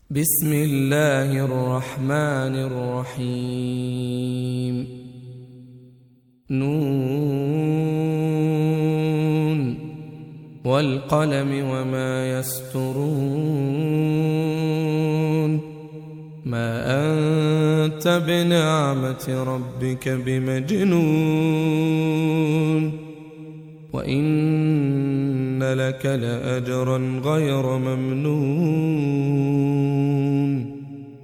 بسم الله الرحمن الرحيم نون والقلم وما يسطرون ما أنت بنعمة ربك بمجنون وإن لك لأجرا غير ممنون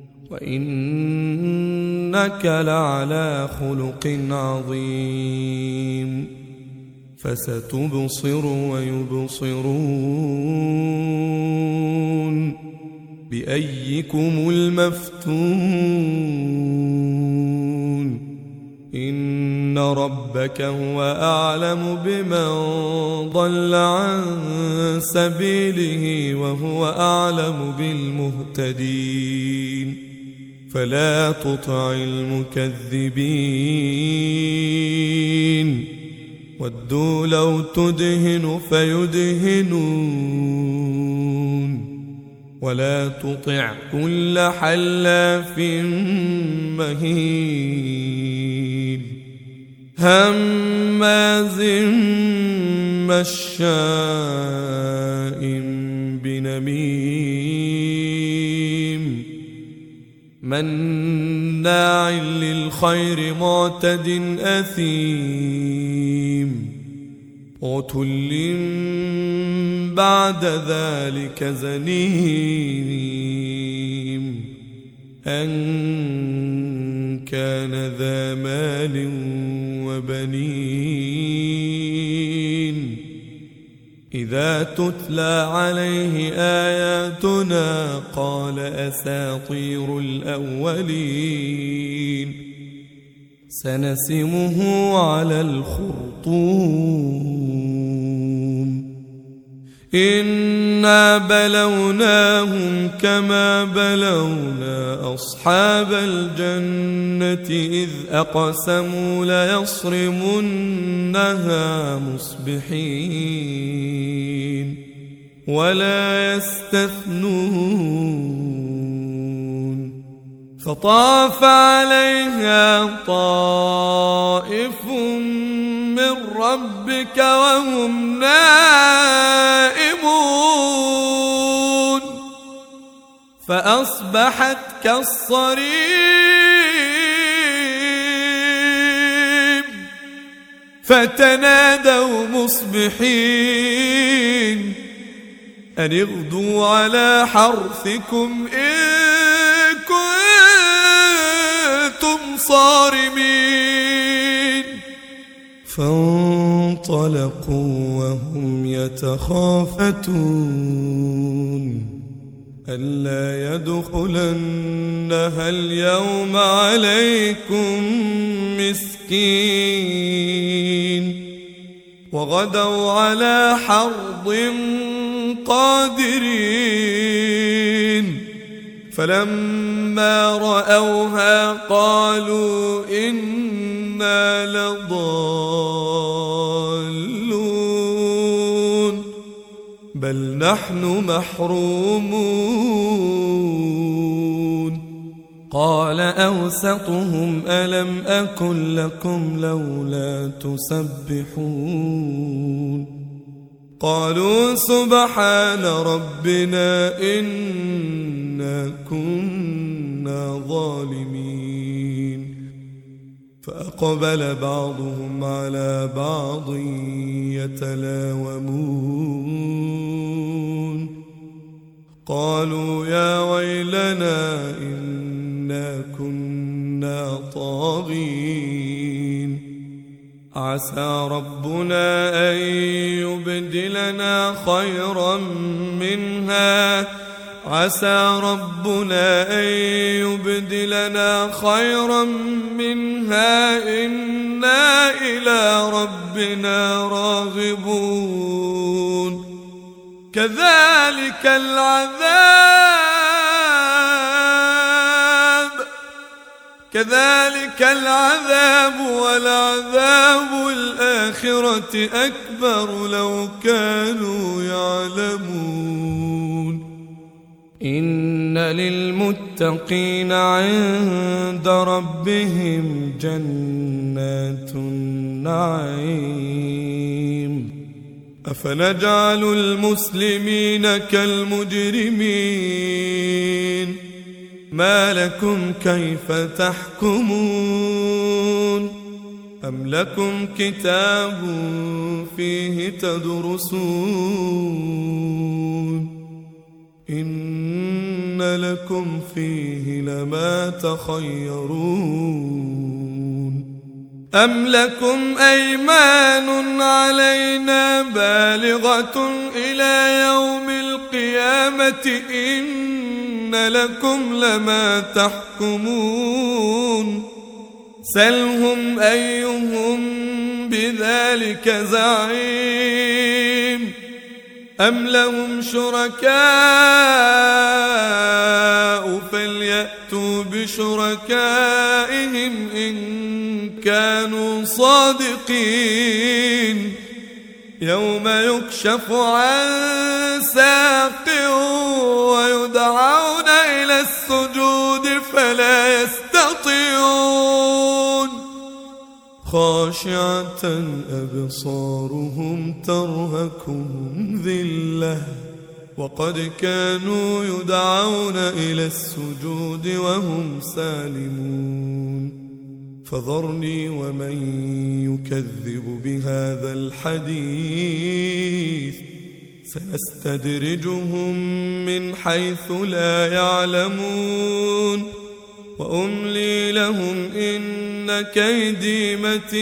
وإنك لعلى خلق عظيم فستبصر ويبصرون بأيكم المفتون إن ربك هو أعلم بمن ضل عن سبيله وهو أعلم بالمهتدين فلا تطع المكذبين ودوا لو تدهن فيدهنون ولا تطع كل حلاف مهين هماز مشاء بنميم مناع للخير معتد أثيم عتل بعد ذلك زنيم أن كان ذا مال وبنين إذا تتلى عليه آياتنا قال أساطير الأولين سنسمه على الخرطوم إنا بلوناهم كما بلونا أصحاب الجنة إذ أقسموا ليصرمنها مصبحين ولا يستثنون فطاف عليها طائف من ربك وهم نائمون فأصبحت كالصريم فتنادوا مصبحين أن اغدوا على حرثكم إن كنتم صارمين فانطلقوا وهم يتخافتون ألا يدخلنها اليوم عليكم مسكين وغدوا على حرض قادرين فلما رأوها قالوا إنا لضالون بل نحن محرومون قال أوسطهم ألم أكن لكم لولا تسبحون قالوا سبحان ربنا إنا كنا ظالمين فأقبل بعضهم على بعض يتلاومون قالوا يا ويلنا إنا كنا طاغين عسى ربنا أن يبدلنا خيرا منها عسى ربنا أن يبدلنا خيرا منها إنا إلى ربنا راغبون كذلك العذاب ولعذاب الآخرة أكبر لو كانوا يعلمون إن للمتقين عند ربهم جنات النعيم. أفنجعل المسلمين كالمجرمين ما لكم كيف تحكمون أم لكم كتاب فيه تدرسون إن لكم فيه لما تخيرون أم لكم أيمان علينا بالغة إلى يوم القيامة إن لكم لما تحكمون سلهم أيهم بذلك زعيم أم لهم شركاء فليأتوا بشركائهم إن كانوا صادقين يوم يكشف عن ساق ويدعون إلى السجود فلا يستطيعون خاشعة أبصارهم ترهقهم ذلة وقد كانوا يدعون إلى السجود وهم سالمون فذرني ومن يكذب بهذا الحديث سنستدرجهم من حيث لا يعلمون وأملي لهم إن كيدي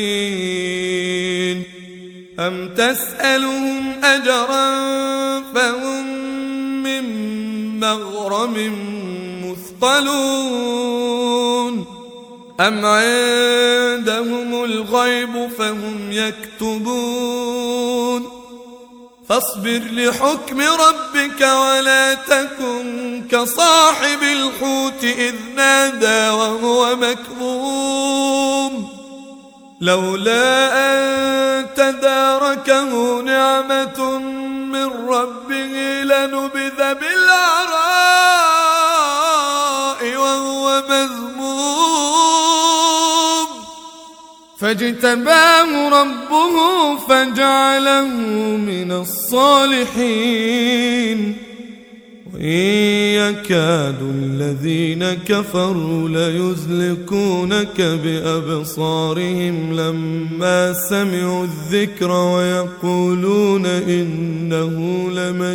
متين أم تسألهم أجرا فهم من مغرم مثقلون أم عندهم الغيب فهم يكتبون فاصبر لحكم ربك ولا تكن كصاحب الحوت إذ نادى وهو مكظوم لولا أن تداركه نعمة من ربه لنبذ بالعراء وهو مذموم فاجتباه ربه فجعله من الصالحين وإن يكاد الذين كفروا ليزلقونك بأبصارهم لما سمعوا الذكر ويقولون إنه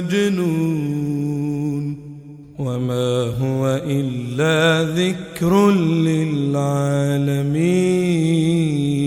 لمجنون وما هو إلا ذكر للعالمين.